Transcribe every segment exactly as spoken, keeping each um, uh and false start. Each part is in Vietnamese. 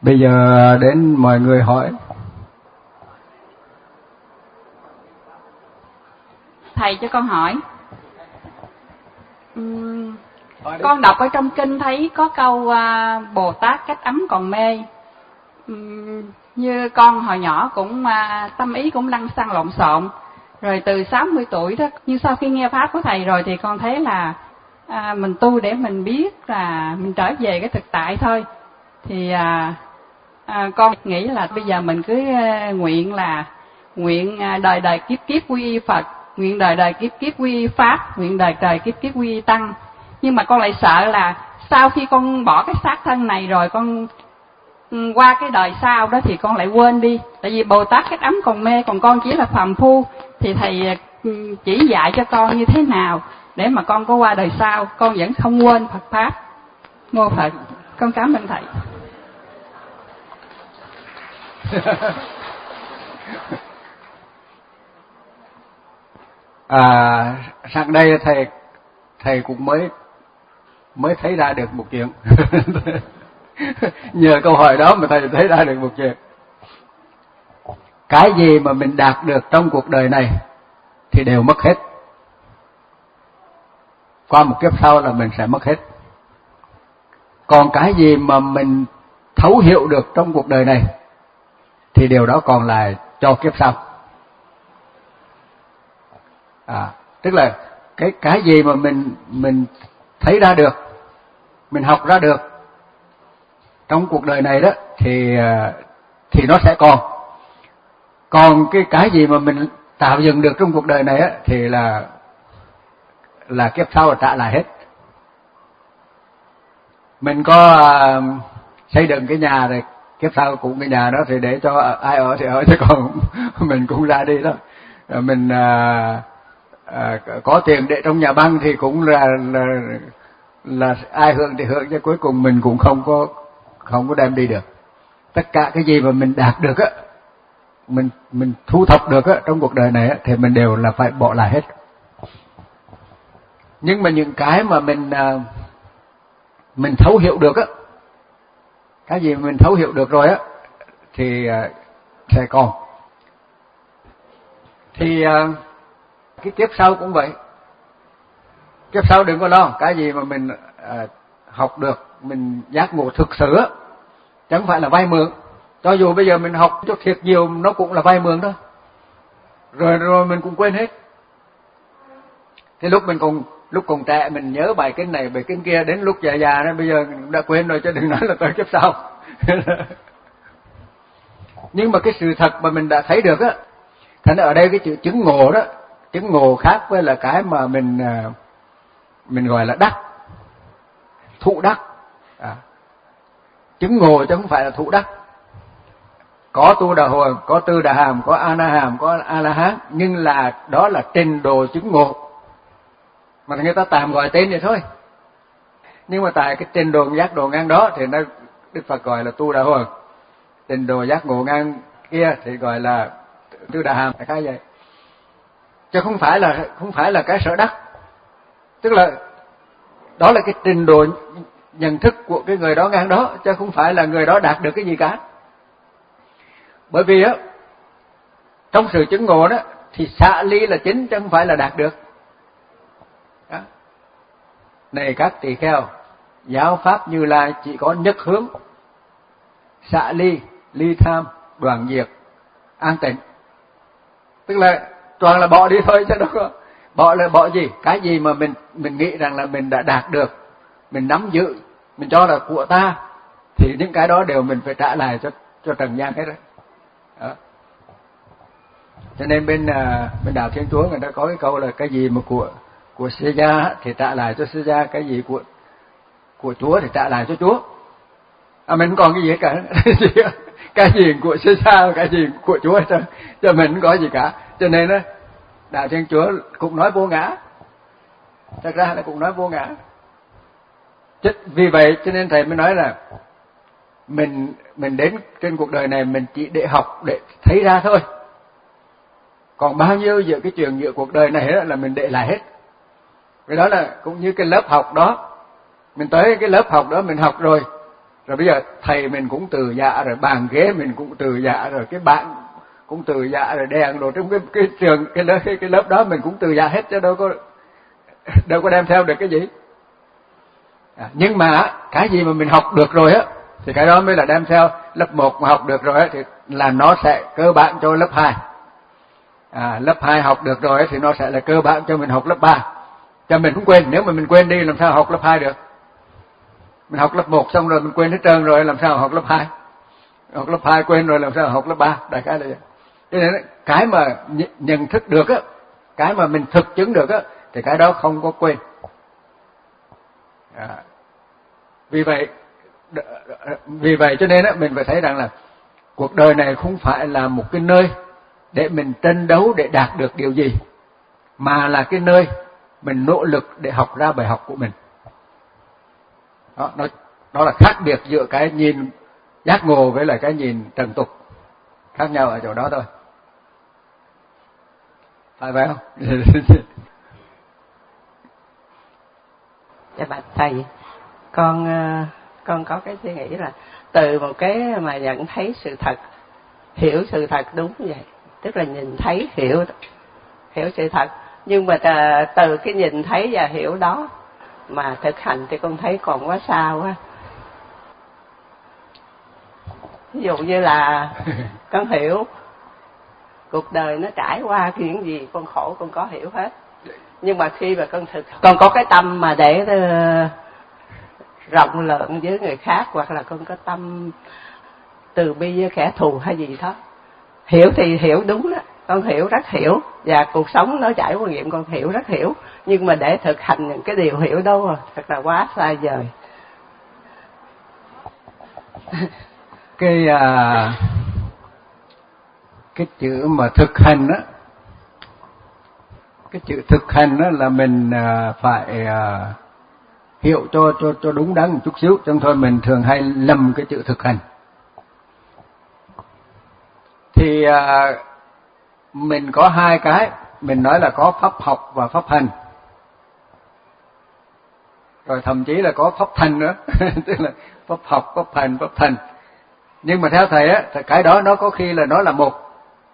Bây giờ đến mọi người hỏi. Thầy cho con hỏi. Uhm, con đọc ở trong kinh thấy có câu uh, Bồ Tát cách ấm còn mê. Uhm, như con hồi nhỏ cũng uh, tâm ý cũng lăng xăng lộn xộn. Rồi từ sáu mươi tuổi đó, nhưng sau khi nghe pháp của thầy rồi thì con thấy là à, mình tu để mình biết là mình trở về cái thực tại thôi. Thì à, à, con nghĩ là bây giờ mình cứ à, nguyện là nguyện à, đời đời kiếp kiếp quy y Phật, nguyện đời đời kiếp kiếp quy y Pháp, nguyện đời đời kiếp kiếp quy y Tăng. Nhưng mà con lại sợ là sau khi con bỏ cái xác thân này rồi, con qua cái đời sau đó thì con lại quên đi. Tại vì Bồ Tát cách ấm còn mê, còn con chỉ là phàm phu. Thì thầy chỉ dạy cho con như thế nào để mà con có qua đời sau con vẫn không quên Phật pháp. Mô Phật. Con cảm ơn thầy. À, sang đây thầy thầy cũng mới mới thấy ra được một chuyện. Nhờ câu hỏi đó mà thầy thấy ra được một chuyện. Cái gì mà mình đạt được trong cuộc đời này thì đều mất hết. Qua một kiếp sau là mình sẽ mất hết. Còn cái gì mà mình thấu hiểu được trong cuộc đời này thì điều đó còn lại cho kiếp sau. À, tức là cái cái gì mà mình mình thấy ra được, mình học ra được trong cuộc đời này đó thì thì nó sẽ còn. Còn cái cái gì mà mình tạo dựng được trong cuộc đời này á thì là là kiếp sau là trả lại hết. Mình có uh, xây dựng cái nhà rồi, kiếp sau cũng cái nhà đó thì để cho ai ở thì ở, chứ còn mình cũng ra đi đó. Rồi mình uh, uh, có tiền để trong nhà băng thì cũng là là là ai hưởng thì hưởng, chứ cuối cùng mình cũng không có không có đem đi được. Tất cả cái gì mà mình đạt được á, mình mình thu thập được á trong cuộc đời này á thì mình đều là phải bỏ lại hết. Nhưng mà những cái mà mình uh, mình thấu hiểu được á, cái gì mình thấu hiểu được rồi á thì uh, sẽ còn. Thì uh, cái kiếp sau cũng vậy. Kiếp sau đừng có lo, cái gì mà mình uh, học được, mình giác ngộ thực sự á, chẳng phải là vay mượn. Cho dù bây giờ mình học cho thiệt nhiều nó cũng là vay mượn thôi. Rồi rồi mình cũng quên hết. Thế lúc mình còn lúc còn trẻ mình nhớ bài kinh này bài kinh kia, đến lúc già già đó bây giờ đã quên rồi, chứ đừng nói là tới kiếp sau. Nhưng mà cái sự thật mà mình đã thấy được á, thành ở đây cái chữ chứng ngộ đó, chứng ngộ khác với là cái mà mình mình gọi là đắc, thụ đắc. À, chứng ngộ chứ không phải là thụ đắc. Có tu đà hồi, có tư đà hàm, có a na hàm, có a la hán, nhưng là đó là trình độ chứng ngộ mà người ta tạm gọi tên vậy thôi. Nhưng mà tại cái trình độ giác ngộ ngang đó thì nó Đức Phật gọi là tu đà hồi, trình độ giác ngộ ngang kia thì gọi là tư đà hàm, cái vậy. Chứ không phải là không phải là cái sở đắc. Tức là đó là cái trình độ nhận thức của cái người đó ngang đó, chứ không phải là người đó đạt được cái gì cả. Bởi vì á, trong sự chứng ngộ đó thì xả ly là chính chứ không phải là đạt được. Đó. Này các tỳ kheo, giáo pháp Như Lai chỉ có nhất hướng, xả ly, ly tham, đoạn diệt, an tịnh. Tức là toàn là bỏ đi thôi chứ đâu có. Bỏ là bỏ gì? Cái gì mà mình mình nghĩ rằng là mình đã đạt được, mình nắm giữ, mình cho là của ta, thì những cái đó đều mình phải trả lại cho cho trần gian hết đấy. Đó. Cho nên bên bên đạo Thiên Chúa người ta có cái câu là cái gì mà của của sư gia thì trả lại cho sư gia, cái gì của của Chúa thì trả lại cho Chúa. À, mình không còn cái gì hết cả. Cái gì của sư gia, cái gì của Chúa hết, cho mình không có gì cả. Cho nên đó, đạo Thiên Chúa cũng nói vô ngã. Thật ra là cũng nói vô ngã. Vì vậy cho nên thầy mới nói là mình mình đến trên cuộc đời này mình chỉ để học, để thấy ra thôi. Còn bao nhiêu giữa cái chuyện giữa cuộc đời này là mình để lại hết. Vì đó là cũng như cái lớp học đó, mình tới cái lớp học đó mình học rồi, Rồi bây giờ thầy mình cũng từ dạ, rồi bàn ghế mình cũng từ dạ, rồi cái bạn cũng từ dạ, rồi đèn rồi trong cái cái trường cái lớp cái, cái lớp đó mình cũng từ dạ hết, chứ đâu có đâu có đem theo được cái gì. À, nhưng mà cái gì mà mình học được rồi á thì cái đó mới là đem theo. Lớp một mà học được rồi á thì là nó sẽ cơ bản cho lớp hai. À, lớp hai học được rồi á thì nó sẽ là cơ bản cho mình học lớp ba. Cho mình cũng quên, nếu mà mình quên đi làm sao học lớp hai được. Mình học lớp một xong rồi mình quên hết trơn rồi làm sao học lớp hai. Học lớp hai quên rồi làm sao học lớp ba. Đại khái là vậy. Cho nên cái mà nhận thức được á, cái mà mình thực chứng được á thì cái đó không có quên. À, vì vậy vì vậy cho nên á mình phải thấy rằng là cuộc đời này không phải là một cái nơi để mình tranh đấu để đạt được điều gì, mà là cái nơi mình nỗ lực để học ra bài học của mình. Đó, nó, nó là khác biệt giữa cái nhìn giác ngộ với lại cái nhìn trần tục, khác nhau ở chỗ đó thôi. Phải vậy không? Dạ bạch thầy, con con có cái suy nghĩ là từ một cái mà nhận thấy sự thật, hiểu sự thật đúng như vậy, tức là nhìn thấy hiểu hiểu sự thật, nhưng mà từ cái nhìn thấy và hiểu đó mà thực hành thì con thấy còn quá xa quá. Ví dụ như là con hiểu cuộc đời nó trải qua chuyện gì, con khổ con có hiểu hết, nhưng mà khi mà con thực con có cái tâm mà để rộng lượng với người khác, hoặc là con có tâm từ bi với kẻ thù hay gì đó, hiểu thì hiểu đúng đó, con hiểu rất hiểu, và cuộc sống nó trải qua nghiệm con hiểu rất hiểu, nhưng mà để thực hành những cái điều hiểu đó thật là quá xa vời. Cái à, cái chữ mà thực hành á, cái chữ thực hành á là mình à, phải à, hiểu cho cho cho đúng đắn một chút xíu, trong thôi mình thường hay lầm cái chữ thực hành. Thì à, mình có hai cái, mình nói là có pháp học và pháp hành, rồi thậm chí là có pháp thành nữa tức là pháp học, pháp hành, pháp thành. Nhưng mà theo thầy á, thì cái đó nó có khi là nó là một.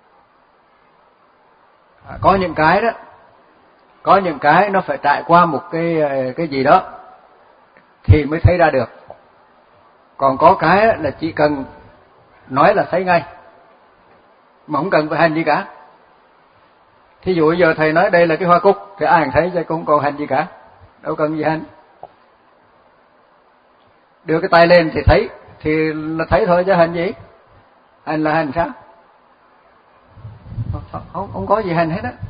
À, có những cái đó, có những cái nó phải trải qua một cái cái gì đó thì mới thấy ra được. Còn có cái á, là chỉ cần nói là thấy ngay, mà không cần phải hành gì cả. Thí dụ giờ thầy nói đây là cái hoa cúc thì ai cũng thấy chứ cũng còn hành gì cả, đâu cần gì hành. Đưa cái tay lên thì thấy, thì là thấy thôi chứ hành gì. Hành là hành sao? Không, không, không có gì hành hết á.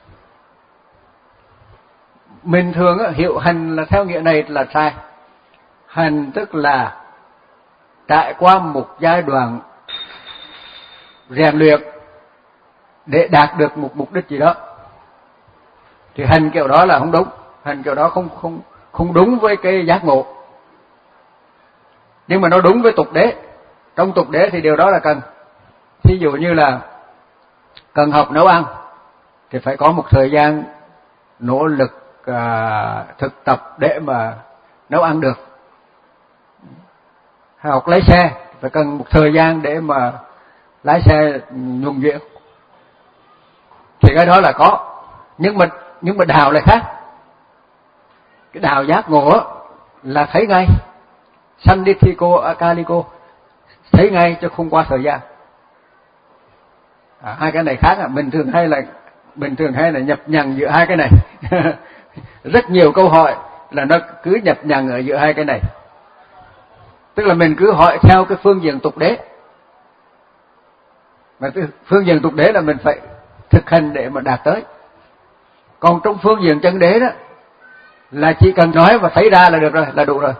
Mình thường á, hiểu hành là theo nghĩa này là sai. Hành tức là trải qua một giai đoạn rèn luyện để đạt được một mục đích gì đó. Thì hành kiểu đó là không đúng, hành kiểu đó không không không đúng với cái giác ngộ. Nhưng mà nó đúng với tục đế. Trong tục đế thì điều đó là cần. Thí dụ như là cần học nấu ăn thì phải có một thời gian nỗ lực à, thực tập để mà nấu ăn được. Hay học lái xe phải cần một thời gian để mà lái xe nhuần nhuyễn. Thì cái đó là có. Nhưng mà nhưng mà đào lại khác. Cái đào giác ngộ là thấy ngay. Sandithiko akaliko, thấy ngay chứ không qua thời gian. À, hai cái này khác à, mình thường hay là mình thường hay là nhập nhằng giữa hai cái này. Rất nhiều câu hỏi là nó cứ nhập nhằng ở giữa hai cái này. Tức là mình cứ hỏi theo cái phương diện tục đế. Mà cái phương diện tục đế là mình phải thực hành để mà đạt tới. Còn trong phương diện chân đế đó là chỉ cần nói và thấy ra là được rồi, là đủ rồi.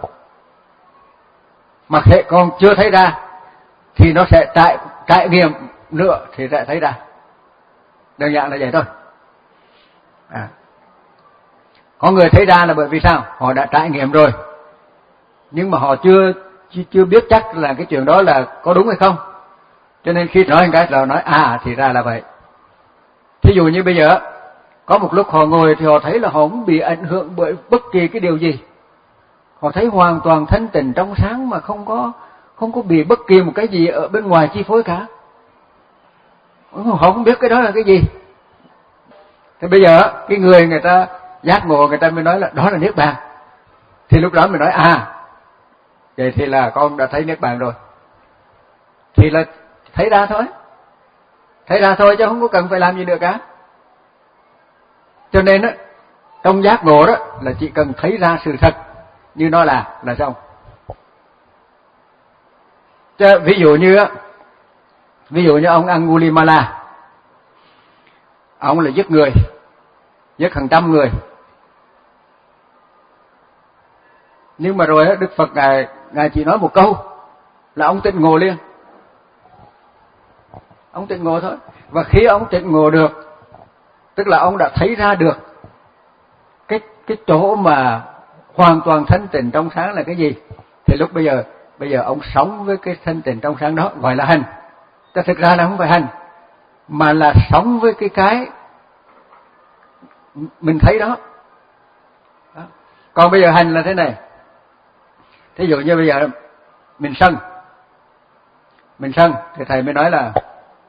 Mà thế còn chưa thấy ra thì nó sẽ trải, trải nghiệm nữa thì sẽ thấy ra. Đơn giản là vậy thôi. À. Có người thấy ra là bởi vì sao? Họ đã trải nghiệm rồi. Nhưng mà họ chưa chưa biết chắc là cái chuyện đó là có đúng hay không. Cho nên khi nói một cái là nói à thì ra là vậy. Thí dụ như bây giờ có một lúc họ ngồi thì họ thấy là họ không bị ảnh hưởng bởi bất kỳ cái điều gì. Họ thấy hoàn toàn thanh tịnh trong sáng mà không có không có bị bất kỳ một cái gì ở bên ngoài chi phối cả. Họ không biết cái đó là cái gì. Thì bây giờ cái người người ta giác ngộ, người ta mới nói là đó là niết bàn. Thì lúc đó mình nói à, vậy thì là con đã thấy niết bàn rồi. Thì là thấy ra thôi. Thấy ra thôi chứ không có cần phải làm gì nữa cả. Cho nên á, trong giác ngộ đó là chỉ cần thấy ra sự thật như nó là là xong. Chứ ví dụ như á, ví dụ như ông Angulimala, ông là giết người, giết hàng trăm người. Nhưng mà rồi á, Đức Phật ngài ngài chỉ nói một câu là ông tịnh ngộ liền. Ông tịnh ngộ thôi. Và khi ông tịnh ngộ được, tức là ông đã thấy ra được cái cái chỗ mà hoàn toàn thanh tịnh trong sáng là cái gì. Thì lúc bây giờ bây giờ ông sống với cái thanh tịnh trong sáng đó gọi là hành. Ta thực ra là không phải hành, mà là sống với cái cái mình thấy đó. Đó. Còn bây giờ hành là thế này. Thí dụ như bây giờ mình sân, mình sân thì thầy mới nói là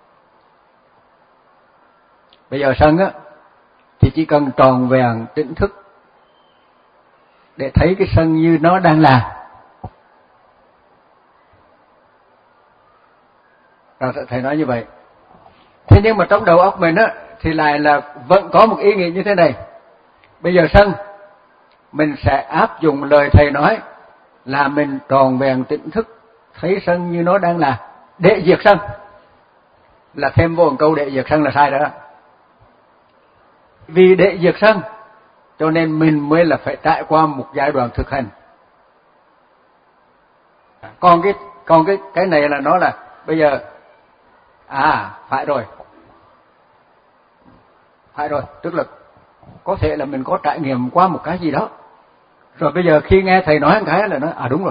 bây giờ sân á thì chỉ cần tròn vẹn tỉnh thức để thấy cái sân như nó đang là. Rồi thầy nói như vậy. Thế nhưng mà trong đầu óc mình á thì lại là vẫn có một ý nghĩ như thế này. Bây giờ sân, mình sẽ áp dụng lời thầy nói là mình tròn vẹn tỉnh thức thấy sân như nó đang là, để diệt sân. Là thêm vô một câu để diệt sân là sai đó. Vì để diệt sân cho nên mình mới là phải trải qua một giai đoạn thực hành. Còn cái còn cái cái này là nó là bây giờ à phải rồi. Phải rồi, tức là có thể là mình có trải nghiệm qua một cái gì đó. Rồi bây giờ khi nghe thầy nói một cái là nói à đúng rồi.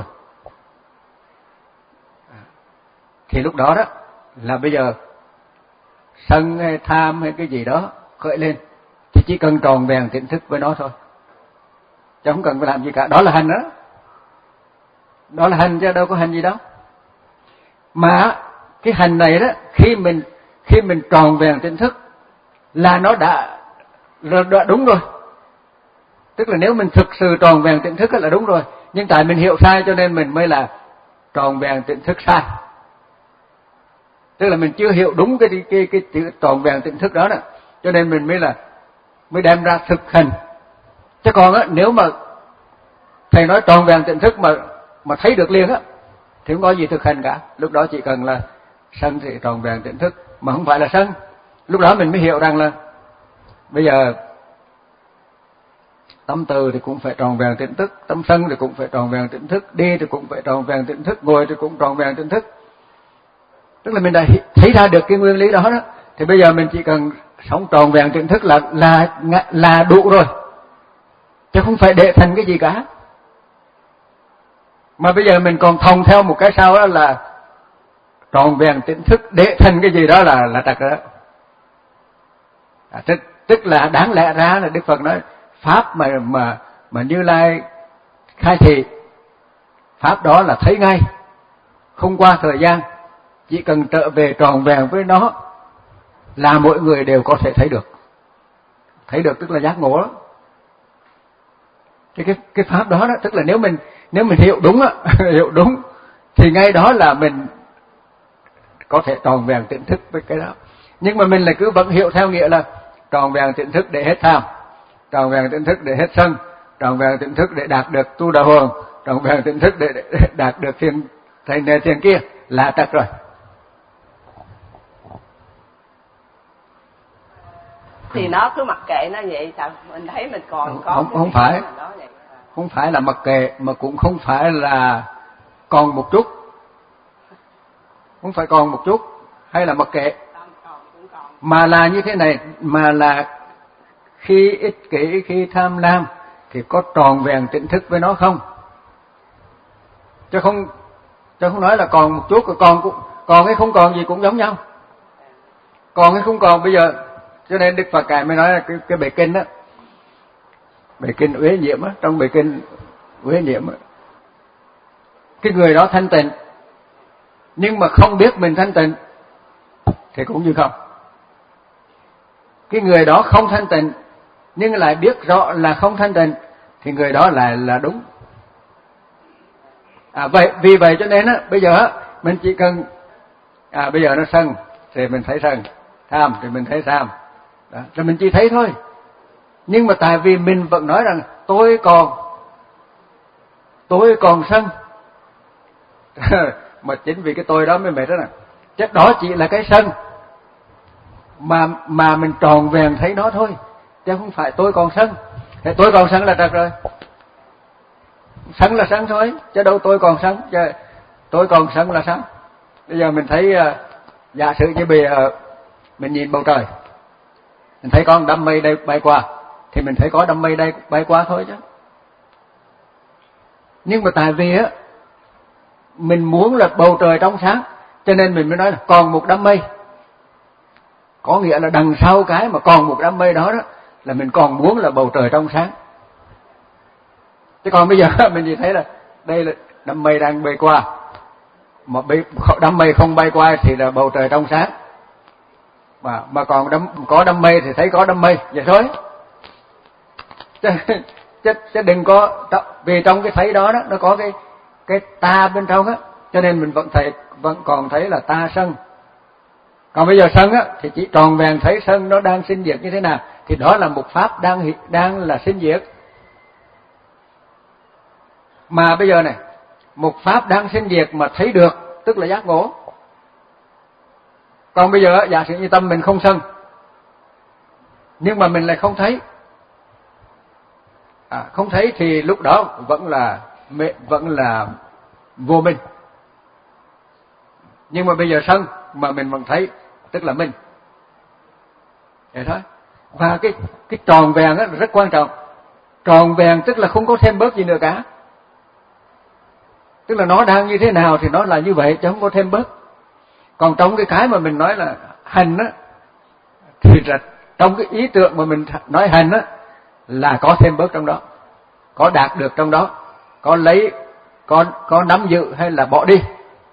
Thì lúc đó đó là bây giờ sân hay tham hay cái gì đó khởi lên thì chỉ cần tròn vẹn tỉnh thức với nó thôi. Chứ không cần phải làm gì cả. Đó là hành đó. Đó là hành chứ đâu có hành gì đâu. Mà cái hành này đó, khi mình khi mình tròn vẹn tỉnh thức là nó đã, đã đúng rồi. Tức là nếu mình thực sự tròn vẹn tỉnh thức là đúng rồi. Nhưng tại mình hiểu sai cho nên mình mới là tròn vẹn tỉnh thức sai. Tức là mình chưa hiểu đúng cái cái cái chữ tròn vẹn tỉnh thức đó nè, cho nên mình mới là mới đem ra thực hành. Chứ còn á, nếu mà thầy nói tròn vẹn tỉnh thức mà mà thấy được liền á thì không có gì thực hành cả. Lúc đó chỉ cần là sân thì tròn vẹn tỉnh thức, mà không phải là sân. Lúc đó mình mới hiểu rằng là bây giờ tâm từ thì cũng phải tròn vẹn tỉnh thức, tâm sân thì cũng phải tròn vẹn tỉnh thức, đi thì cũng phải tròn vẹn tỉnh thức, ngồi thì cũng tròn vẹn tỉnh thức. Tức là mình đã thấy ra được cái nguyên lý đó đó, thì bây giờ mình chỉ cần sống tròn vẹn tỉnh thức là là là đủ rồi, chứ không phải để thành cái gì cả. Mà bây giờ mình còn thông theo một cái sau đó là tròn vẹn tỉnh thức để thành cái gì đó là là trật rồi đó. À, tức, tức là đáng lẽ ra là Đức Phật nói pháp mà mà mà Như Lai khai thị, pháp đó là thấy ngay, không qua thời gian, chỉ cần trở về tròn vẹn với nó là mỗi người đều có thể thấy được. Thấy được tức là giác ngộ đó. Cái cái cái pháp đó đó, tức là nếu mình nếu mình hiểu đúng á, hiểu đúng thì ngay đó là mình có thể tròn vẹn tỉnh thức với cái đó. Nhưng mà mình lại cứ vẫn hiểu theo nghĩa là tròn vẹn tỉnh thức để hết tham, tròn vẹn tỉnh thức để hết sân, tròn vẹn tỉnh thức để đạt được tu đà hoàng, tròn vẹn tỉnh thức để, để đạt được thiền thầy này thiền kia là trật rồi. Thì nó cứ mặc kệ nó vậy, sao mình thấy mình còn không, có không, không phải không phải là mặc kệ, mà cũng không phải là còn một chút, không phải còn một chút hay là mặc kệ, mà là như thế này, mà là khi ích kỷ, khi tham lam thì có tròn vẹn tỉnh thức với nó không, chứ không chứ không nói là còn một chút, còn cũng còn hay không còn gì cũng giống nhau, còn hay không còn. Bây giờ cho nên Đức Phật Ngài mới nói là cái, cái bài kinh đó, bài kinh Uế Nhiễm á, trong bài kinh Uế Nhiễm á, cái người đó thanh tịnh nhưng mà không biết mình thanh tịnh thì cũng như không. Cái người đó không thanh tịnh nhưng lại biết rõ là không thanh tịnh thì người đó lại là đúng. À, vậy vì vậy cho nên á, bây giờ á, mình chỉ cần à bây giờ nó sân thì mình thấy sân, tham thì mình thấy tham, đó, rồi mình chỉ thấy thôi. Nhưng mà tại vì mình vẫn nói rằng tôi còn tôi còn sân mà chính vì cái tôi đó mới mệt đó nè. Chắc đó chỉ là cái sân mà mà mình tròn vẹn thấy nó thôi, chứ không phải tôi còn sân. Thì tôi còn sân là được rồi, sân là sân thôi, chứ đâu tôi còn sân, chứ tôi còn sân là sao? Bây giờ mình thấy uh, giả sử như bây giờ mình nhìn bầu trời, mình thấy con đám mây đây bay qua thì mình thấy có đám mây đây bay qua thôi chứ. Nhưng mà tại vì á mình muốn là bầu trời trong sáng, cho nên mình mới nói là còn một đám mây. Có nghĩa là đằng sau cái mà còn một đám mây đó đó là mình còn muốn là bầu trời trong sáng. Chứ còn bây giờ mình chỉ thấy là đây là đám mây đang bay qua, mà đám mây không bay qua thì là bầu trời trong sáng. Mà mà còn đám, có đám mây thì thấy có đám mây, vậy thôi. Chứ, chứ, chứ đừng có, vì trong cái thấy đó, đó nó có cái cái ta bên trong á, cho nên mình vẫn thấy vẫn còn thấy là ta sân. Còn bây giờ sân á thì chỉ tròn vẹn thấy sân nó đang sinh diệt như thế nào, thì đó là một pháp đang đang là sinh diệt. Mà bây giờ này, một pháp đang sinh diệt mà thấy được tức là giác ngộ. Còn bây giờ giả sử như tâm mình không sân nhưng mà mình lại không thấy, à, không thấy thì lúc đó vẫn là vẫn là vô minh. Nhưng mà bây giờ sân mà mình vẫn thấy tức là minh. Vậy thôi. Và cái cái tròn vẹn á rất quan trọng. Tròn vẹn tức là không có thêm bớt gì nữa cả. Tức là nó đang như thế nào thì nó là như vậy chứ không có thêm bớt. Còn trong cái cái mà mình nói là hành á thì là trong cái ý tưởng mà mình nói hành á là có thêm bớt trong đó, có đạt được trong đó, có lấy, có có nắm giữ hay là bỏ đi.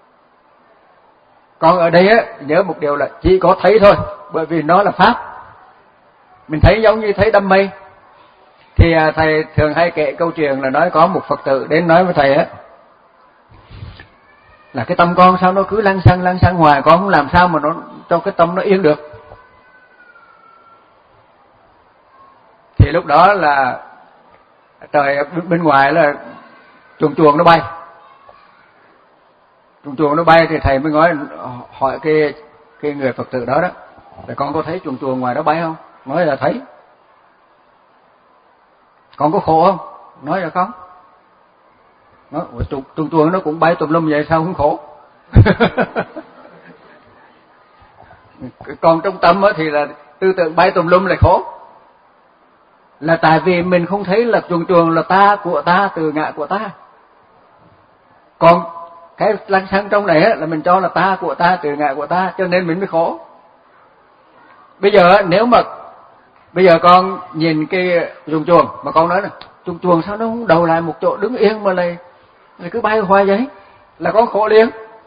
Còn ở đây á nhớ một điều là chỉ có thấy thôi, bởi vì nó là pháp. Mình thấy giống như thấy đám mây. Thì thầy thường hay kể câu chuyện là nói có một Phật tử đến nói với thầy á là cái tâm con sao nó cứ lăng xăng lăng xăng hoài, con không làm sao mà nó cho cái tâm nó yên được. Thì lúc đó là trời bên ngoài là chuồn chuồn nó bay, chuồn chuồn nó bay thì thầy mới nói hỏi cái cái người Phật tử đó đó là con có thấy chuồn chuồn ngoài đó bay không? Nói là thấy. Con có khổ không? Nói là không. Nói chuồn chuồn nó cũng bay tùm lum vậy sao không khổ? Còn trong tâm thì là tư tưởng bay tùm lum là khổ. Là tại vì mình không thấy là chuồn chuồn là ta của ta, từ ngã của ta. Còn cái lăng xăng trong này là mình cho là ta của ta, từ ngã của ta, cho nên mình mới khổ. Bây giờ nếu mà bây giờ con nhìn cái chuồn chuồn mà con nói là chuồn chuồn sao nó không đầu lại một chỗ đứng yên mà lại, lại cứ bay hoài vậy, là con khổ liền.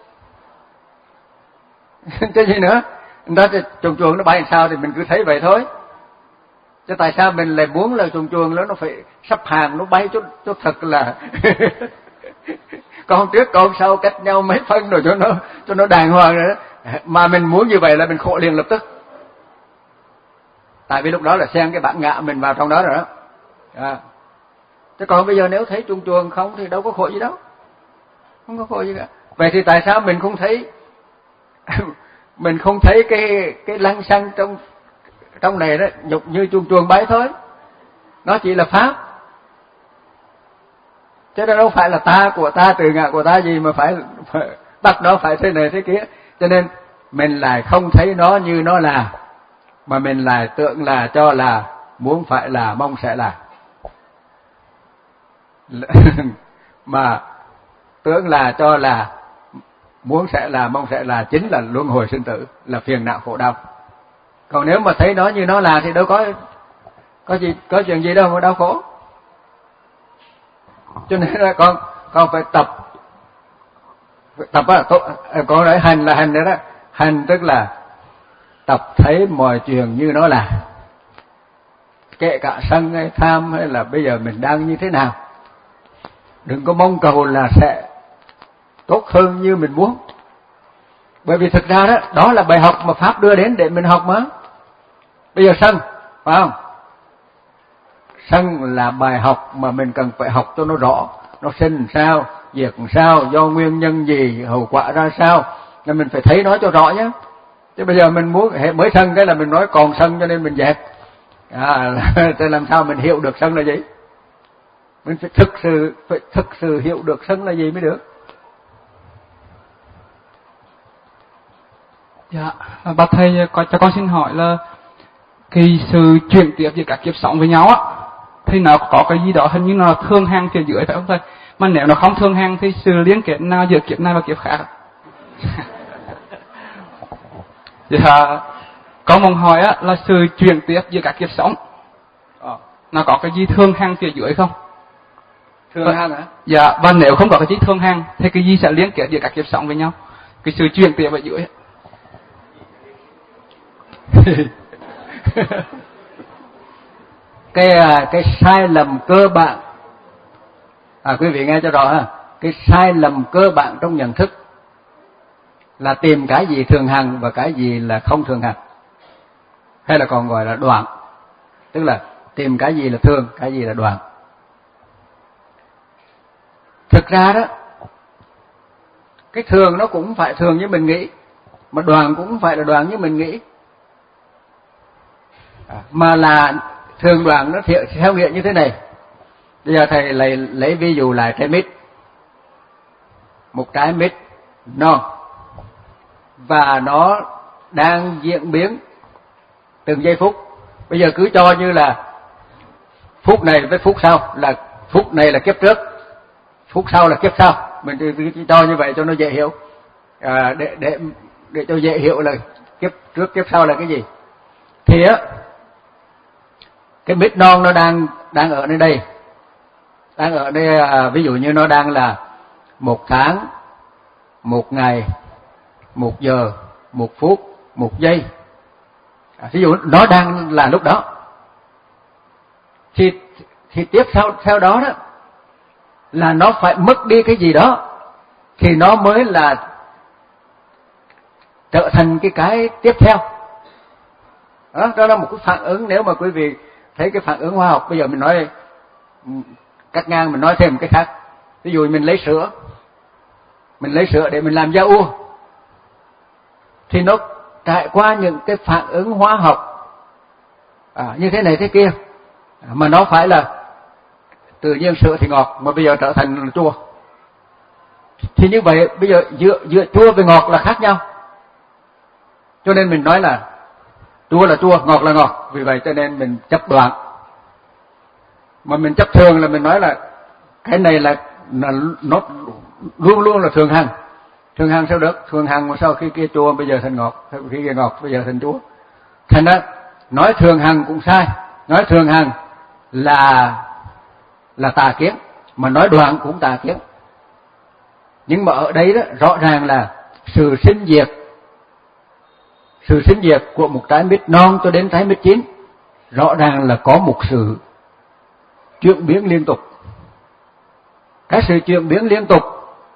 Cái gì nữa? Đó thì chuồn chuồn nó bay làm sao thì mình cứ thấy vậy thôi. Chứ tại sao mình lại muốn là chuồn chuồn nó phải sắp hàng nó bay cho cho thật là con trước con sau cách nhau mấy phân rồi cho nó cho nó đàng hoàng rồi đó. Mà mình muốn như vậy là mình khổ liền lập tức. Tại vì lúc đó là xen cái bản ngã mình vào trong đó rồi đó. À. Chứ còn bây giờ nếu thấy chuồn chuồn không thì đâu có khổ gì đâu. Không có khổ gì cả. Vậy thì tại sao mình không thấy mình không thấy cái cái lăng xăng trong trong này đó, nhục như chuồn chuồn bay thôi. Nó chỉ là pháp. Chứ đâu phải là ta của ta, từ ngã của ta gì mà phải, phải bắt nó phải thế này thế kia. Cho nên mình lại không thấy nó như nó là, mà mình lại tưởng là, cho là, muốn phải là, mong sẽ là. Mà tưởng là, cho là, muốn sẽ là, mong sẽ là chính là luân hồi sinh tử, là phiền não khổ đau. Còn nếu mà thấy nó như nó là thì đâu có có gì có chuyện gì đâu mà đau khổ. Cho nên là con con phải tập Tập á, có nói hành là hành đó đó. Hành tức là tập thấy mọi chuyện như nó là, kể cả sân hay tham hay là bây giờ mình đang như thế nào. Đừng có mong cầu là sẽ tốt hơn như mình muốn. Bởi vì thực ra đó, đó là bài học mà Pháp đưa đến để mình học mà. Bây giờ sân, phải không? Sân là bài học mà mình cần phải học cho nó rõ. Nó sinh sao, diệt sao, do nguyên nhân gì, hậu quả ra sao. Nên mình phải thấy nó cho rõ nhé. Chứ bây giờ mình muốn mới sân cái là mình nói còn sân cho nên mình dẹp. À, thì làm sao mình hiểu được sân là gì? Mình phải thực sự phải thực sự hiểu được sân là gì mới được. Dạ, bác thầy cho con xin hỏi là cái sự chuyển tiếp giữa các kiếp sống với nhau á, thì nó có cái gì đó hình như nó thương hằng phía dưới phải không thầy? Mà nếu nó không thương hằng thì sự liên kết nào giữa kiếp này và kiếp khác? Dạ, con muốn hỏi á là sự chuyển tiếp giữa các kiếp sống, nó có cái gì thương hằng phía dưới không? Thương hằng hả? Dạ, và nếu không có cái gì thương hằng thì cái gì sẽ liên kết giữa các kiếp sống với nhau? Cái sự chuyển tiếp ở dưới. cái cái sai lầm cơ bản, à quý vị nghe cho rõ ha, cái sai lầm cơ bản trong nhận thức là tìm cái gì thường hằng và cái gì là không thường hằng, hay là còn gọi là đoạn, tức là tìm cái gì là thường, cái gì là đoạn. Thực ra đó, cái thường nó cũng phải thường như mình nghĩ, mà đoạn cũng phải là đoạn như mình nghĩ. À, mà là thường đoạn nó theo, theo nghĩa như thế này. Bây giờ thầy lấy, lấy ví dụ lại trái mít. Một trái mít non, và nó đang diễn biến từng giây phút. Bây giờ cứ cho như là phút này với phút sau, là phút này là kiếp trước, phút sau là kiếp sau. Mình cứ cho như vậy cho nó dễ hiểu. À, để, để, để cho dễ hiểu là kiếp trước kiếp sau là cái gì. Thì á, cái mít non nó đang đang ở nơi đây, đang ở đây, à, ví dụ như nó đang là một tháng, một ngày, một giờ, một phút, một giây. À, ví dụ nó đang là lúc đó, thì thì tiếp sau theo đó đó là nó phải mất đi cái gì đó thì nó mới là trở thành cái cái tiếp theo. Đó, đó là một cái phản ứng. Nếu mà quý vị thấy cái phản ứng hóa học, bây giờ mình nói cắt ngang, mình nói thêm một cái khác. Ví dụ mình lấy sữa, mình lấy sữa để mình làm da ua, thì nó trải qua những cái phản ứng hóa học à, như thế này thế kia, à, mà nó phải là tự nhiên sữa thì ngọt mà bây giờ trở thành chua. Thì như vậy bây giờ giữa, giữa chua với ngọt là khác nhau. Cho nên mình nói là chua là chua, ngọt là ngọt. Vì vậy cho nên mình chấp đoạn. Mà mình chấp thường là mình nói là cái này là, là nó luôn luôn là thường hằng. Thường hằng sao được? Thường hằng mà sao khi kia chua bây giờ thành ngọt, khi kia ngọt bây giờ thành chua. Thành ra nói thường hằng cũng sai. Nói thường hằng là là tà kiến, mà nói đoạn cũng tà kiến. Nhưng mà ở đây đó rõ ràng là sự sinh diệt, sự sinh diệt của một trái mít non cho đến trái mít chín rõ ràng là có một sự chuyển biến liên tục. Cái sự chuyển biến liên tục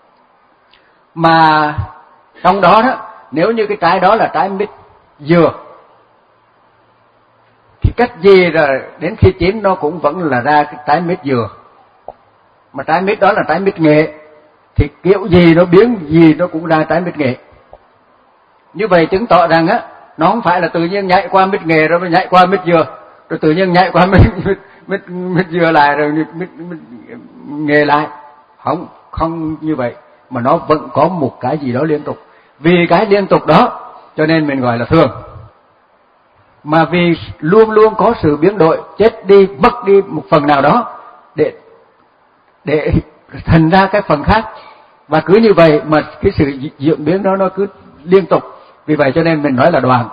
mà trong đó đó, nếu như cái trái đó là trái mít dừa thì cách gì rồi đến khi chín nó cũng vẫn là ra cái trái mít dừa. Mà trái mít đó là trái mít nghệ thì kiểu gì nó biến gì nó cũng ra trái mít nghệ. Như vậy chứng tỏ rằng á, nó không phải là tự nhiên nhảy qua mít nghệ rồi mới nhảy qua mít dừa, rồi tự nhiên nhảy qua mít mít mít, mít dừa lại rồi mít, mít, mít nghệ lại. Không, không như vậy, mà nó vẫn có một cái gì đó liên tục. Vì cái liên tục đó cho nên mình gọi là thường. Mà vì luôn luôn có sự biến đổi, chết đi, mất đi một phần nào đó để để thành ra cái phần khác. Và cứ như vậy mà cái sự diễn biến đó nó cứ liên tục. Vì vậy cho nên mình nói là đoạn.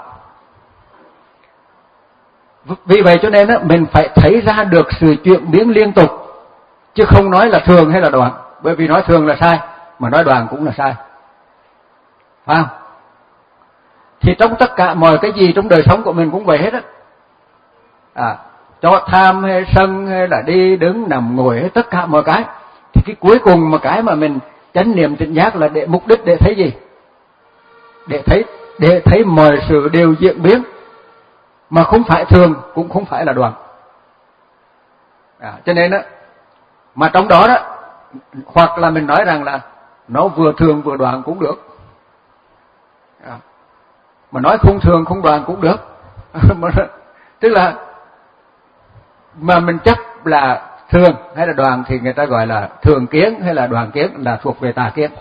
Vì vậy cho nên mình phải thấy ra được sự chuyển biến liên tục, chứ không nói là thường hay là đoạn. Bởi vì nói thường là sai, mà nói đoạn cũng là sai. phải không? Thì trong tất cả mọi cái gì trong đời sống của mình cũng vậy hết á. À, cho tham hay sân hay là đi đứng nằm ngồi hay tất cả mọi cái, thì cái cuối cùng mà cái mà mình chánh niệm tỉnh giác là để mục đích để thấy gì? Để thấy để thấy mọi sự đều diễn biến, mà không phải thường cũng không phải là đoạn. À, cho nên đó, mà trong đó đó, hoặc là mình nói rằng là nó vừa thường vừa đoạn cũng được, à, mà nói không thường không đoạn cũng được. Tức là mà mình chấp là thường hay là đoạn thì người ta gọi là thường kiến hay là đoạn kiến, là thuộc về tà kiến.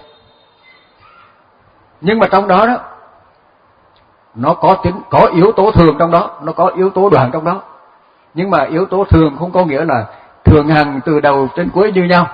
Nhưng mà trong đó đó, nó có tính, có yếu tố thường trong đó, nó có yếu tố đoạn trong đó. Nhưng mà yếu tố thường không có nghĩa là thường hằng từ đầu đến cuối như nhau,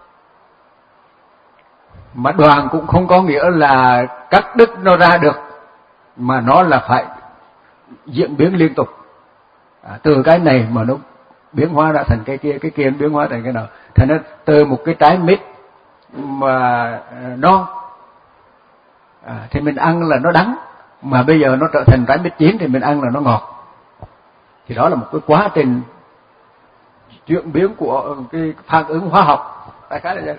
mà đoạn cũng không có nghĩa là cắt đứt nó ra được, mà nó là phải diễn biến liên tục. À, từ cái này mà nó biến hóa ra thành cái kia, cái kia biến hóa thành cái nào. Thành ra từ một cái trái mít mà non, à, thì mình ăn là nó đắng, mà bây giờ nó trở thành trái mít chín thì mình ăn là nó ngọt. Thì đó là một cái quá trình chuyển biến của cái phản ứng hóa học, đại khái là vậy đó.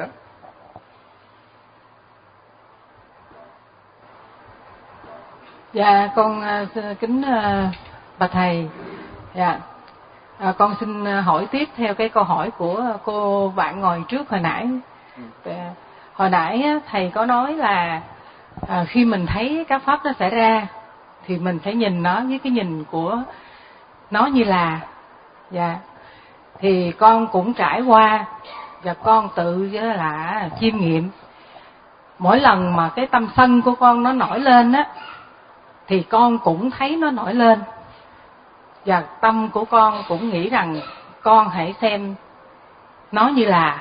Dạ, con uh, kính uh, bà thầy. Dạ, à, con xin hỏi tiếp theo cái câu hỏi của cô bạn ngồi trước hồi nãy. À, hồi nãy thầy có nói là à, khi mình thấy các pháp nó xảy ra thì mình phải nhìn nó với cái nhìn của nó như là. Dạ, thì con cũng trải qua và con tự là chiêm nghiệm. Mỗi lần mà cái tâm sân của con nó nổi lên á, thì con cũng thấy nó nổi lên, và tâm của con cũng nghĩ rằng con hãy xem nó như là.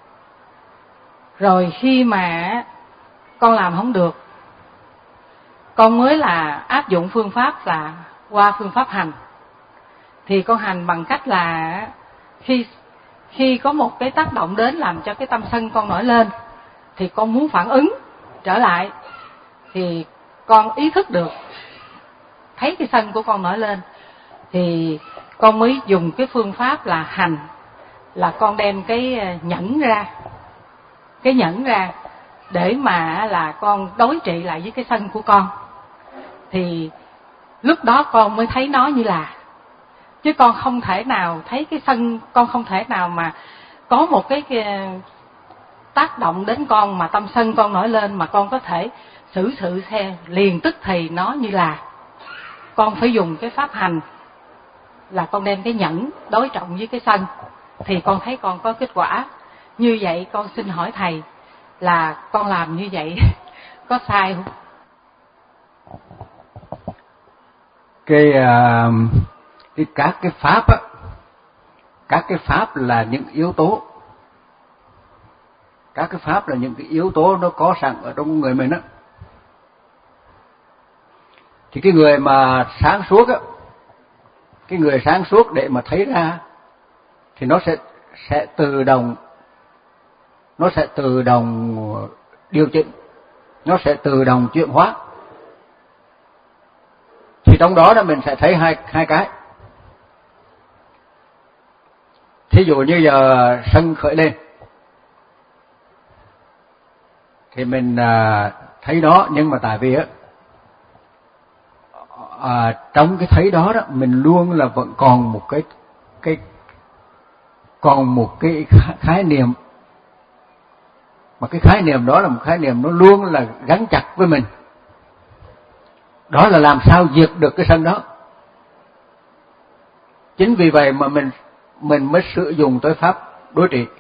Rồi khi mà con làm không được, con mới là áp dụng phương pháp là qua phương pháp hành. Thì con hành bằng cách là khi khi có một cái tác động đến làm cho cái tâm sân con nổi lên, thì con muốn phản ứng trở lại, thì con ý thức được thấy cái sân của con nổi lên, thì con mới dùng cái phương pháp là hành, là con đem cái nhẫn ra, cái nhẫn ra để mà là con đối trị lại với cái sân của con. Thì lúc đó con mới thấy nó như là, chứ con không thể nào thấy cái sân, con không thể nào mà có một cái, cái tác động đến con mà tâm sân con nổi lên mà con có thể xử sự theo liền tức thì nó như là. Con phải dùng cái pháp hành, là con đem cái nhẫn đối trọng với cái sân, thì con thấy con có kết quả. Như vậy con xin hỏi thầy là con làm như vậy có sai không? Cái, uh, cái các cái pháp á, các cái pháp là những yếu tố, các cái pháp là những cái yếu tố nó có sẵn ở trong người mình á. Thì cái người mà sáng suốt á, cái người sáng suốt để mà thấy ra thì nó sẽ sẽ tự động nó sẽ tự động điều chỉnh, nó sẽ tự động chuyển hóa. Thì trong đó là mình sẽ thấy hai hai cái. Thí dụ như giờ sân khởi lên thì mình à, thấy đó, nhưng mà tại vì á à, trong cái thấy đó đó mình luôn là vẫn còn một cái cái còn một cái khái niệm, mà cái khái niệm đó là một khái niệm nó luôn là gắn chặt với mình. Đó là làm sao diệt được cái sân đó. Chính vì vậy mà mình mình mới sử dụng tới pháp đối trị.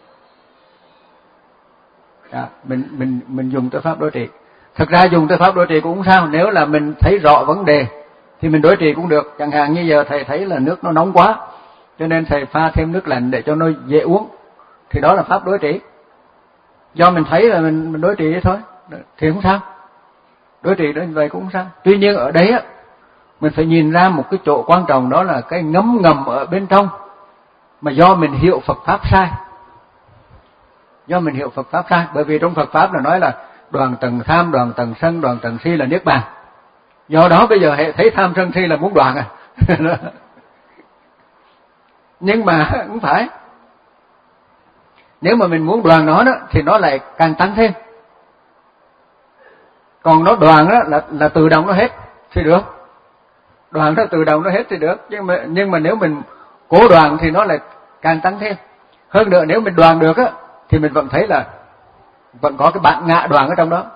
À, mình mình mình dùng tới pháp đối trị. Thực ra dùng tới pháp đối trị cũng không sao, nếu là mình thấy rõ vấn đề thì mình đối trị cũng được. Chẳng hạn như giờ thầy thấy là nước nó nóng quá, cho nên thầy pha thêm nước lạnh để cho nó dễ uống, thì đó là pháp đối trị. Do mình thấy là mình, mình đối trị vậy thôi, thì không sao. Đối trị đến vậy cũng không sao. Tuy nhiên ở đấy á, mình phải nhìn ra một cái chỗ quan trọng, đó là cái ngấm ngầm ở bên trong, mà do mình hiểu Phật Pháp sai. Do mình hiểu Phật Pháp sai. Bởi vì trong Phật Pháp là nói là đoạn tầng tham, đoạn tầng sân, đoạn tầng si là niết bàn. Do đó bây giờ hệ thấy tham sân si là muốn đoạn à. Nhưng mà không phải. Nếu mà mình muốn đoàn nó đó thì nó lại càng tăng thêm. Còn nó đoàn đó là là tự động nó hết thì được. Đoàn nó tự động nó hết thì được, nhưng mà nhưng mà nếu mình cố đoàn thì nó lại càng tăng thêm. Hơn nữa nếu mình đoàn được á thì mình vẫn thấy là vẫn có cái bản ngã đoàn ở trong đó.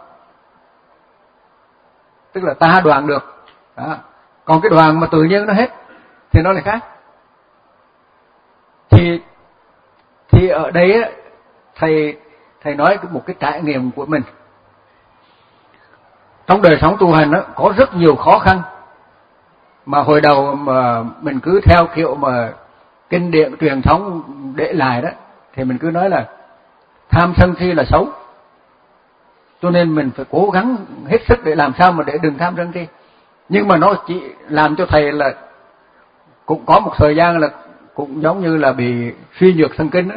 Tức là ta đoàn được. Đó. Còn cái đoàn mà tự nhiên nó hết thì nó lại khác. Thì thì ở đây á, thầy thầy nói một cái trải nghiệm của mình. Trong đời sống tu hành đó, có rất nhiều khó khăn mà hồi đầu mà mình cứ theo kiểu mà kinh điển truyền thống để lại đó, thì mình cứ nói là tham sân si là xấu, cho nên mình phải cố gắng hết sức để làm sao mà để đừng tham sân si. Nhưng mà nó chỉ làm cho thầy là cũng có một thời gian là cũng giống như là bị suy nhược thần kinh đó.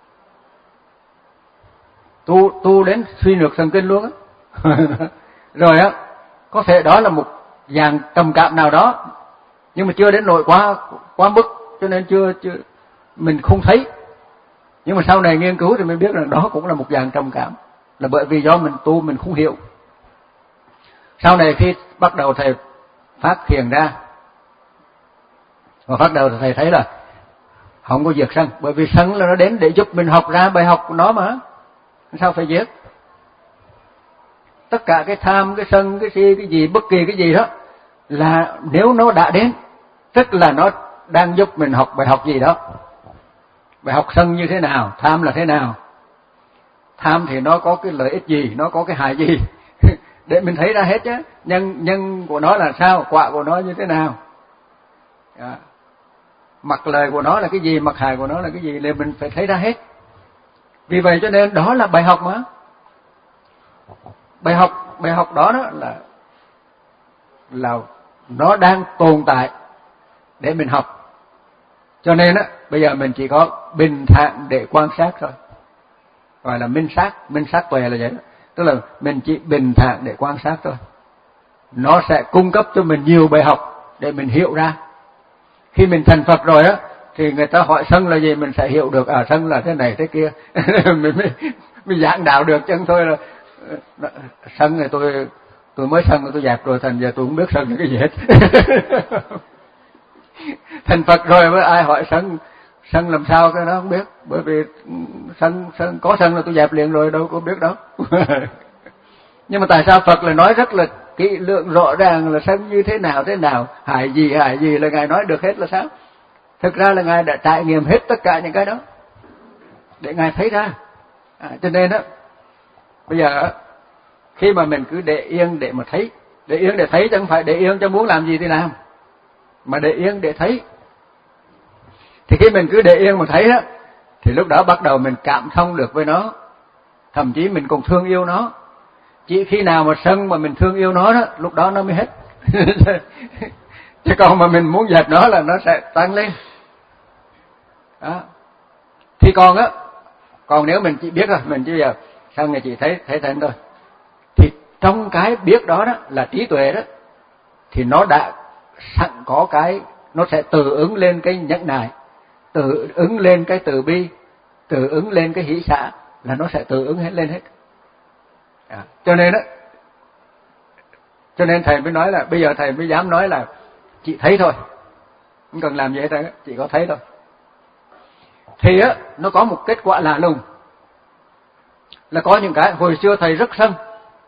Tu tu đến suy nhược thần kinh luôn á. Rồi á, có thể đó là một dạng trầm cảm nào đó, nhưng mà chưa đến nỗi quá quá mức, cho nên chưa chưa mình không thấy. Nhưng mà sau này nghiên cứu thì mình biết rằng đó cũng là một dạng trầm cảm, là bởi vì do mình tu mình không hiểu. Sau này khi bắt đầu thầy phát hiện ra và bắt đầu thầy thấy là không có diệt sân, bởi vì sân là nó đến để giúp mình học ra bài học của nó mà, sao phải diệt? Tất cả cái tham, cái sân, cái si, cái gì, bất kỳ cái gì đó là nếu nó đã đến, tức là nó đang giúp mình học bài học gì đó. Bài học sân như thế nào, tham là thế nào, tham thì nó có cái lợi ích gì, nó có cái hại gì để mình thấy ra hết chứ. Nhân nhân của nó là sao, quả của nó như thế nào, à, mặt lời của nó là cái gì, mặt hại của nó là cái gì, để mình phải thấy ra hết. Vì vậy cho nên đó là bài học mà. Bài học bài học đó, đó là là nó đang tồn tại để mình học. Cho nên á, bây giờ mình chỉ có bình thản để quan sát thôi. Gọi là minh sát, minh sát tuệ là vậy đó. Tức là mình chỉ bình thản để quan sát thôi. Nó sẽ cung cấp cho mình nhiều bài học để mình hiểu ra. Khi mình thành Phật rồi á, thì người ta hỏi sân là gì, mình sẽ hiểu được, à sân là thế này thế kia. mình mới mình giảng đạo được, chứ thôi là sân này tôi tôi mới sân tôi dẹp rồi, thành giờ tôi không biết sân là cái gì hết. Thành Phật rồi với ai hỏi sân sân làm sao cái đó không biết, bởi vì sân sân có sân là tôi dẹp liền rồi, đâu có biết đâu. Nhưng mà tại sao Phật lại nói rất là kỹ lưỡng rõ ràng là sân như thế nào thế nào, hại gì hại gì là ngài nói được hết là sao? Thực ra là ngài đã trải nghiệm hết tất cả những cái đó để ngài thấy ra. À, cho nên đó bây giờ khi mà mình cứ để yên để mà thấy, để yên để thấy chứ không phải để yên cho muốn làm gì thì làm, mà để yên để thấy. Thì khi mình cứ để yên mà thấy đó, thì lúc đó bắt đầu mình cảm thông được với nó, thậm chí mình còn thương yêu nó. Chỉ khi nào mà sân mà mình thương yêu nó đó, lúc đó nó mới hết. Chứ còn mà mình muốn dẹp nó là nó sẽ tăng lên. Đó. Thì còn á, còn nếu mình chỉ biết rồi, mình chỉ giờ sân này chỉ thấy thấy thành thôi. Thì trong cái biết đó đó là trí tuệ đó, thì nó đã sẵn có cái, nó sẽ tự ứng lên cái nhẫn nại, tự ứng lên cái từ bi, tự ứng lên cái hỷ xả, là nó sẽ tự ứng hết lên hết. À, cho nên đó, cho nên thầy mới nói là bây giờ thầy mới dám nói là chỉ thấy thôi, không cần làm gì hết, chỉ có thấy thôi. Thì á, nó có một kết quả lạ lùng, là có những cái hồi xưa thầy rất sân.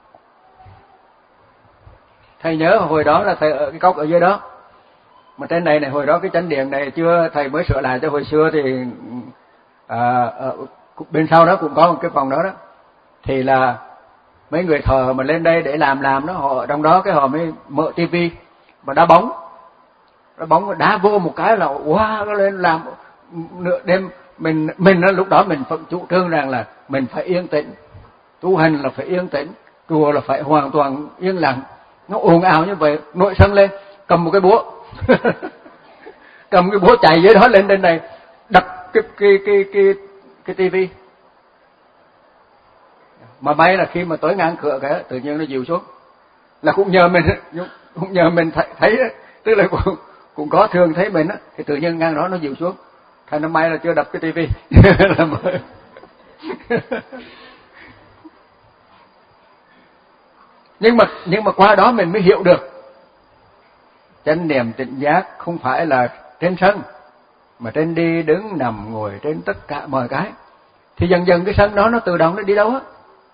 Thầy nhớ hồi đó là thầy ở cái cốc ở dưới đó, mà trên này này hồi đó cái chánh điện này chưa, thầy mới sửa lại cho hồi xưa thì à, ở bên sau đó cũng có một cái phòng đó đó, thì là mấy người thờ mà lên đây để làm làm đó, họ ở trong đó cái họ mới mở tivi và đá bóng, đá bóng đá vô một cái là wow, nó lên làm nửa đêm. Mình mình lúc đó mình phải chủ trương rằng là mình phải yên tĩnh, tu hành là phải yên tĩnh, chùa là phải hoàn toàn yên lặng. Nó ồn ào như vậy, nội sân lên cầm một cái búa cầm cái búa chạy dưới đó lên trên này đập cái cái cái cái cái tivi. Mà may là khi mà tới ngang cửa cái tự nhiên nó dịu xuống, là cũng nhờ mình, cũng nhờ mình thấy, thấy đó. Tức là cũng, cũng có thường thấy mình á, thì tự nhiên ngang đó nó dịu xuống. Thành nó may là chưa đập cái tivi. nhưng mà nhưng mà qua đó mình mới hiểu được chánh niệm tỉnh giác không phải là trên sân, mà trên đi đứng nằm ngồi, trên tất cả mọi cái. Thì dần dần cái sân đó nó tự động nó đi đâu á.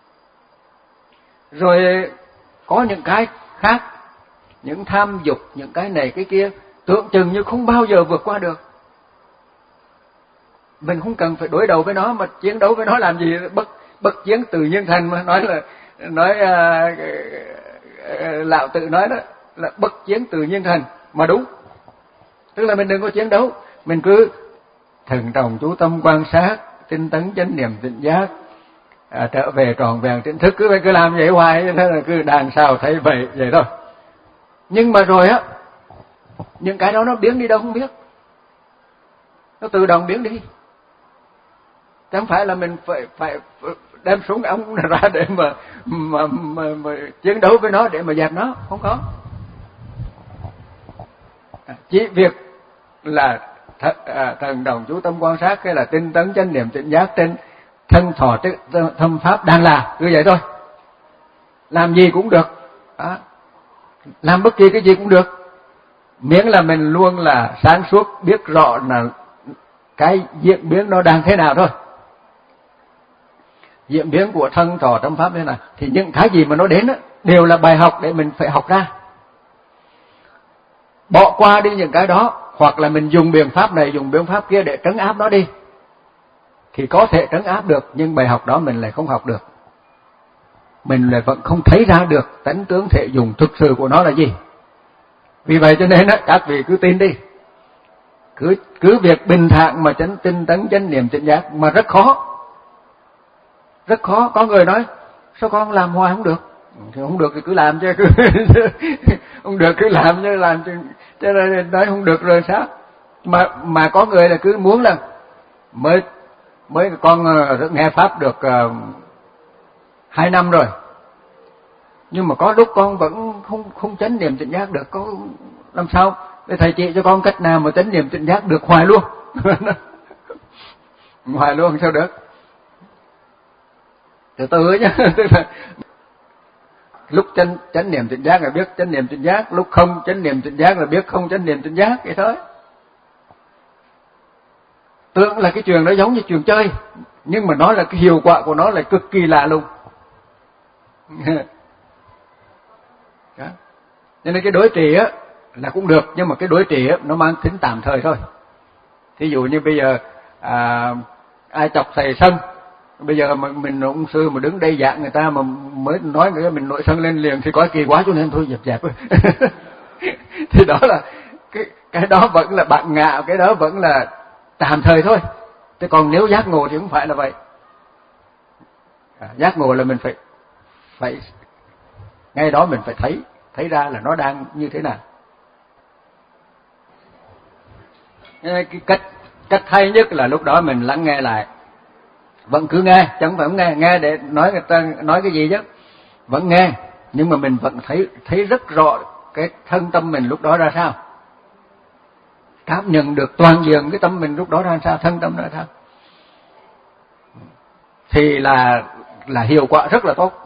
Rồi có những cái khác, những tham dục, những cái này cái kia, tưởng chừng như không bao giờ vượt qua được. Mình không cần phải đối đầu với nó, mà chiến đấu với nó làm gì? Bất bất chiến tự nhiên thành, mà nói là nói à, Lão Tử nói đó là bất chiến tự nhiên thành, mà đúng. Tức là mình đừng có chiến đấu, mình cứ thận trọng chú tâm quan sát, tinh tấn chánh niệm tỉnh giác, à, trở về tròn vẹn tỉnh thức, cứ cứ làm vậy hoài, thế là cứ đàn sao thấy vậy vậy thôi. Nhưng mà rồi á, những cái đó nó biến đi đâu không biết, nó tự động biến đi. Chẳng phải là mình phải phải đem súng ống ra để mà mà, mà mà chiến đấu với nó để mà dẹp nó, không có. Chỉ việc là th, à, thần đồng chú tâm quan sát, hay là tinh tấn chánh niệm tỉnh giác trên thân thọ thâm pháp đang là cứ vậy thôi. Làm gì cũng được, đó. Làm bất kỳ cái gì cũng được, miễn là mình luôn là sáng suốt, biết rõ là cái diễn biến nó đang thế nào thôi. Diễn biến của thân thọ tâm pháp thế nào, thì những cái gì mà nó đến đó, đều là bài học để mình phải học ra. Bỏ qua đi những cái đó, hoặc là mình dùng biện pháp này, dùng biện pháp kia để trấn áp nó đi, thì có thể trấn áp được, nhưng bài học đó mình lại không học được. Mình lại vẫn không thấy ra được tánh tướng thể dùng thực sự của nó là gì. Vì vậy cho nên đó, các vị cứ tin đi. Cứ cứ việc bình thản mà chánh tinh tấn chánh niệm tỉnh giác, mà rất khó. Rất khó. Có người nói sao con làm hoài không được? Thì không được thì cứ làm chứ, cứ không được cứ làm chứ, làm chứ, chứ nói không được rồi sao? Mà mà có người là cứ muốn là mới mới con nghe pháp được uh, hai năm rồi, nhưng mà có lúc con vẫn không không chánh niệm tỉnh giác được, có làm sao? Để thầy chỉ cho con cách nào mà chánh niệm tỉnh giác được hoài luôn. Hoài luôn sao được? Từ từ nhá. Tức là lúc chánh chánh niệm tỉnh giác là biết chánh niệm tỉnh giác, lúc không chánh niệm tỉnh giác là biết không chánh niệm tỉnh giác, vậy thôi. Tưởng là cái chuyện đó giống như chuyện chơi, nhưng mà nó là cái hiệu quả của nó là cực kỳ lạ luôn. Đó. Cho nên cái đối trì á là cũng được, nhưng mà cái đối trì á nó mang tính tạm thời thôi. Thí dụ như bây giờ à, ai chọc thầy sân, bây giờ mà mình ông sư mà đứng đây giảng người ta mà mới nói người mình nổi sân lên liền thì có kỳ quá, cho nên thôi dẹp dẹp. Thì đó là cái cái đó vẫn là bạn ngạo, cái đó vẫn là tạm thời thôi. Thế còn nếu giác ngộ thì không phải là vậy. À, giác ngộ là mình phải phải ngay đó mình phải thấy thấy ra là nó đang như thế nào. Cái cách cách hay nhất là lúc đó mình lắng nghe lại, vẫn cứ nghe, chẳng phải không nghe nghe để nói người ta nói cái gì chứ, vẫn nghe, nhưng mà mình vẫn thấy thấy rất rõ cái thân tâm mình lúc đó ra sao, cảm nhận được toàn diện cái tâm mình lúc đó ra sao, thân tâm ra sao, thì là là hiệu quả rất là tốt.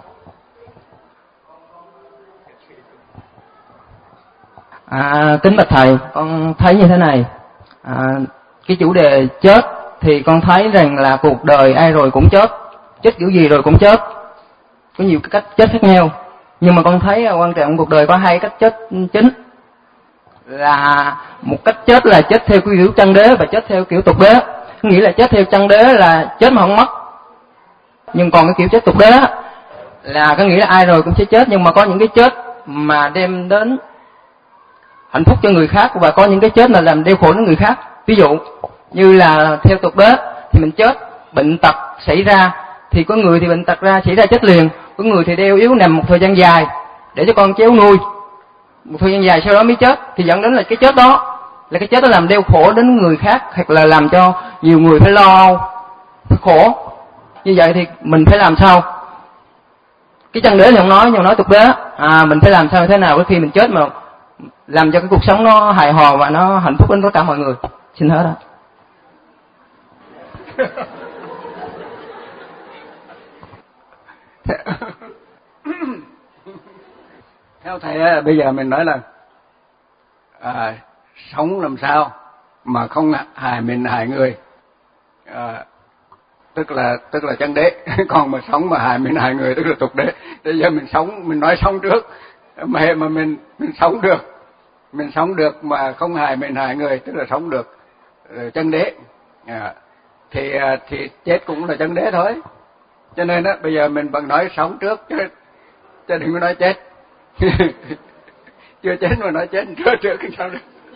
À, kính bạch thầy, con thấy như thế này, à, cái chủ đề chết thì con thấy rằng là cuộc đời ai rồi cũng chết, chết kiểu gì rồi cũng chết, có nhiều cái cách chết khác nhau, nhưng mà con thấy quan trọng cuộc đời có hai cách chết chính, là một cách chết là chết theo kiểu chân đế và chết theo kiểu tục đế. Nghĩa là chết theo chân đế là chết mà không mất, nhưng còn cái kiểu chết tục đế là có nghĩa là ai rồi cũng sẽ chết, nhưng mà có những cái chết mà đem đến hạnh phúc cho người khác, và có những cái chết là làm đau khổ đến người khác. Ví dụ như là theo tục đế thì mình chết, bệnh tật xảy ra thì có người thì bệnh tật ra xảy ra chết liền, có người thì đeo yếu nằm một thời gian dài để cho con chéo nuôi, một thời gian dài sau đó mới chết, thì dẫn đến là cái chết đó là cái chết đó làm đau khổ đến người khác, hoặc là làm cho nhiều người phải lo phải khổ. Như vậy thì mình phải làm sao cái chân đế thì không nói, nhưng mà nói tục đế à, mình phải làm sao thế nào khi mình chết mà làm cho cái cuộc sống nó hài hòa và nó hạnh phúc đến tất cả mọi người. Xin hết đó. Theo thầy bây giờ mình nói là à, sống làm sao mà không hại mình hại người, à, tức là tức là chân đế. Còn mà sống mà hại mình hại người tức là tục đế. Bây giờ mình sống, mình nói sống trước mà mà mình mình sống được, mình sống được mà không hại mình hại người tức là sống được chân đế. À, thì thì chết cũng là chân đế thôi. Cho nên á bây giờ mình vẫn nói sống trước chứ chứ đừng có nói chết. Chưa chết mà nói chết trước trước cái sao được.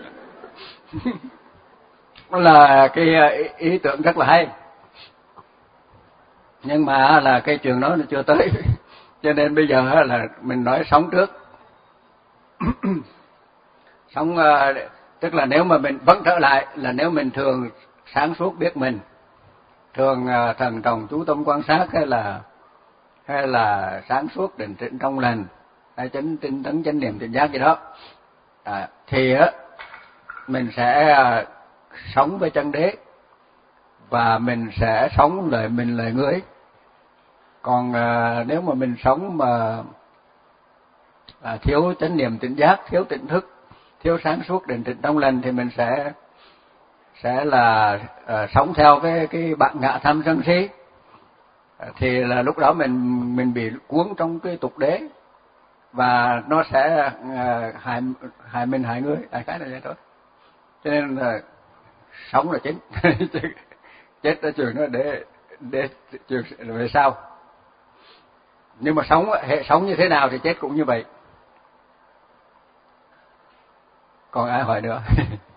Đó là cái ý tưởng rất là hay, nhưng mà là cái trường đó nó chưa tới. Cho nên bây giờ là mình nói sống trước. Sống tức là nếu mà mình vẫn trở lại là nếu mình thường sáng suốt biết mình, thường thần trọng chú tâm quan sát, hay là hay là sáng suốt định tĩnh trong lành, hay chánh tinh tấn chánh niệm tỉnh giác gì đó, à, thì á mình sẽ à, sống với chân đế và mình sẽ sống lời mình lời người. Còn à, nếu mà mình sống mà à, thiếu chánh niệm tỉnh giác, thiếu tỉnh thức, thiếu sáng suốt định tĩnh trong lành thì mình sẽ sẽ là à, sống theo cái cái bản ngã tham sân si, à, thì là lúc đó mình mình bị cuốn trong cái tục đế và nó sẽ à, hại hại mình hại người, đại khái là vậy thôi. Cho nên là sống là chính. Chết là chuyện nó để để chuyện về sau. Nhưng mà sống hệ sống như thế nào thì chết cũng như vậy. Còn ai hỏi nữa?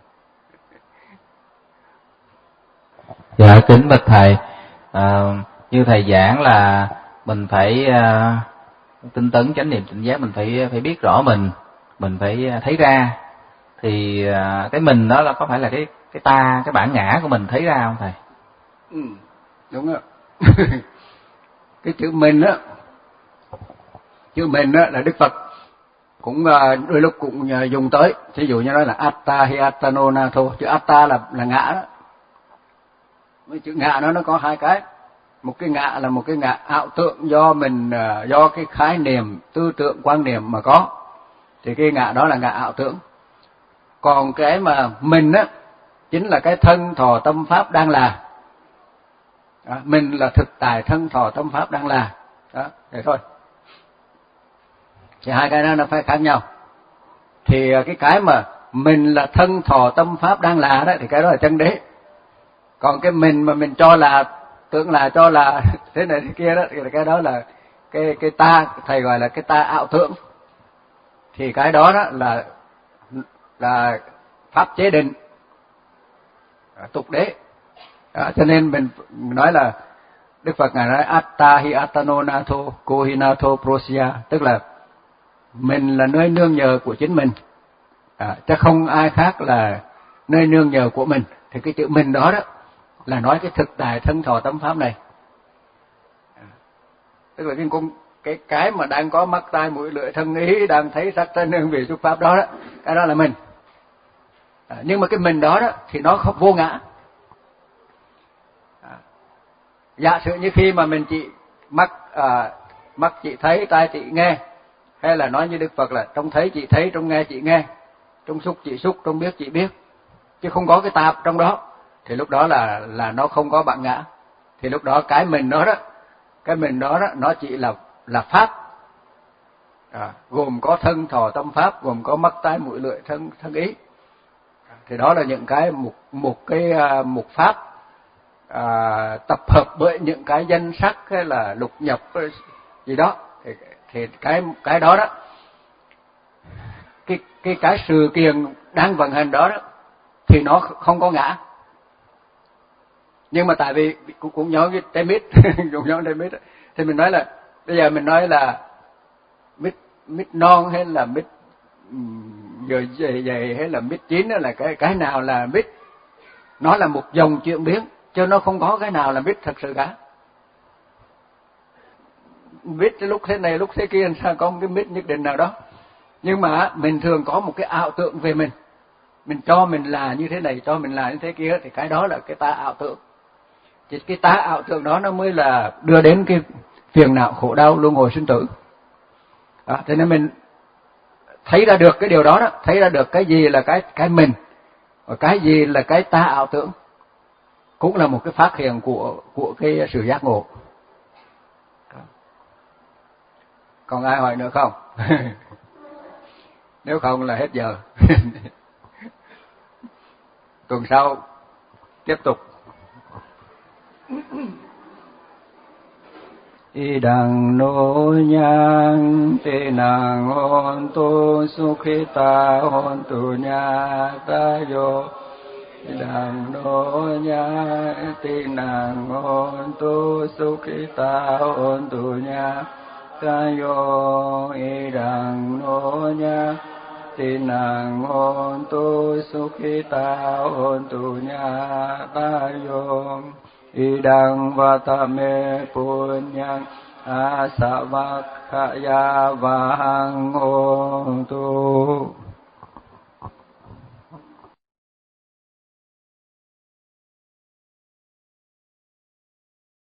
Dạ kính bạch thầy, à, như thầy giảng là mình phải à, tinh tấn chánh niệm tỉnh giác, mình phải phải biết rõ mình, mình phải thấy ra. Thì à, cái mình đó là có phải là cái cái ta, cái bản ngã của mình thấy ra không thầy? Ừ, đúng rồi. Cái chữ mình á, chữ mình á là Đức Phật cũng đôi lúc cũng dùng tới. Ví dụ như nói là atta hi attano natho, chữ atta là là ngã đó. Với chữ ngã nó nó có hai cái. Một cái ngã là một cái ngã ảo tượng do mình, do cái khái niệm tư tưởng quan niệm mà có, thì cái ngã đó là ngã ảo tưởng. Còn cái mà mình á chính là cái thân thọ tâm pháp đang là. Đó, mình là thực tại thân thọ tâm pháp đang là. Đó, vậy thôi. Thì hai cái đó nó phải khác nhau. Thì cái cái mà mình là thân thọ tâm pháp đang là đó thì cái đó là chân đế. Còn cái mình mà mình cho là, tưởng là, cho là thế này thế kia đó thì cái đó là cái cái ta, thầy gọi là cái ta ảo tưởng. Thì cái đó đó là là pháp chế định, tục đế. Đó, cho nên mình nói là Đức Phật ngài nói atta hi attano natho ko hi natho prosya, tức là mình là nơi nương nhờ của chính mình, à, chứ không ai khác là nơi nương nhờ của mình. Thì cái chữ mình đó đó là nói cái thực tại thân thọ tâm pháp này, à, tức là cái cung cái cái mà đang có mắt tai mũi lưỡi thân ý, đang thấy sắc thân hương vị xúc pháp đó đó, cái đó là mình. À, nhưng mà cái mình đó đó thì nó không vô ngã. À, giả sử như khi mà mình chỉ mắt à, mắt chỉ thấy, tai chỉ nghe, hay là nói như Đức Phật là trong thấy chỉ thấy, trong nghe chỉ nghe, trong xúc chỉ xúc, trong biết chỉ biết, chứ không có cái tạp trong đó, thì lúc đó là là nó không có bản ngã. Thì lúc đó cái mình đó đó, cái mình đó đó nó chỉ là là pháp, à, gồm có thân thọ tâm pháp, gồm có mắt tai mũi lưỡi thân thân ý. Thì đó là những cái một một cái uh, một pháp à, tập hợp bởi những cái danh sắc hay là lục nhập gì đó. Thì thì cái cái đó đó, cái cái cái sự kiện đang vận hành đó đó thì nó không có ngã. Nhưng mà tại vì cũng cũng nhớ cái trái mít, cũng nhớ trái mít, thì mình nói là bây giờ mình nói là mít mít non hay là mít giờ dày dày hay là mít chín, là cái cái nào là mít, nó là một dòng chuyển biến, chứ nó không có cái nào là mít thật sự cả. biết lúc thế này lúc thế kia, sao có một cái biết nhất định nào đó. Nhưng mà mình thường có một cái ảo tưởng về mình, mình cho mình là như thế này, cho mình là như thế kia, thì cái đó là cái ta ảo tưởng. Thì cái ta ảo tưởng đó nó mới là đưa đến cái phiền não khổ đau luân hồi sinh tử. Đó, thế nên mình thấy ra được cái điều đó đó, thấy ra được cái gì là cái cái mình và cái gì là cái ta ảo tưởng, cũng là một cái phát hiện của của cái sự giác ngộ. Còn ai hỏi nữa không? Nếu không là hết giờ. Tuần sau tiếp tục. Idang no nhang te nang hon tu sukhita hon tu nyata yo. Idang no nhang te nang hon tu sukhita hon tu nyata yo. Idang no nhang te nang hon tu sukhita hon tu nyata yo. Idang vatame punyang asavakkaya vahang hontu.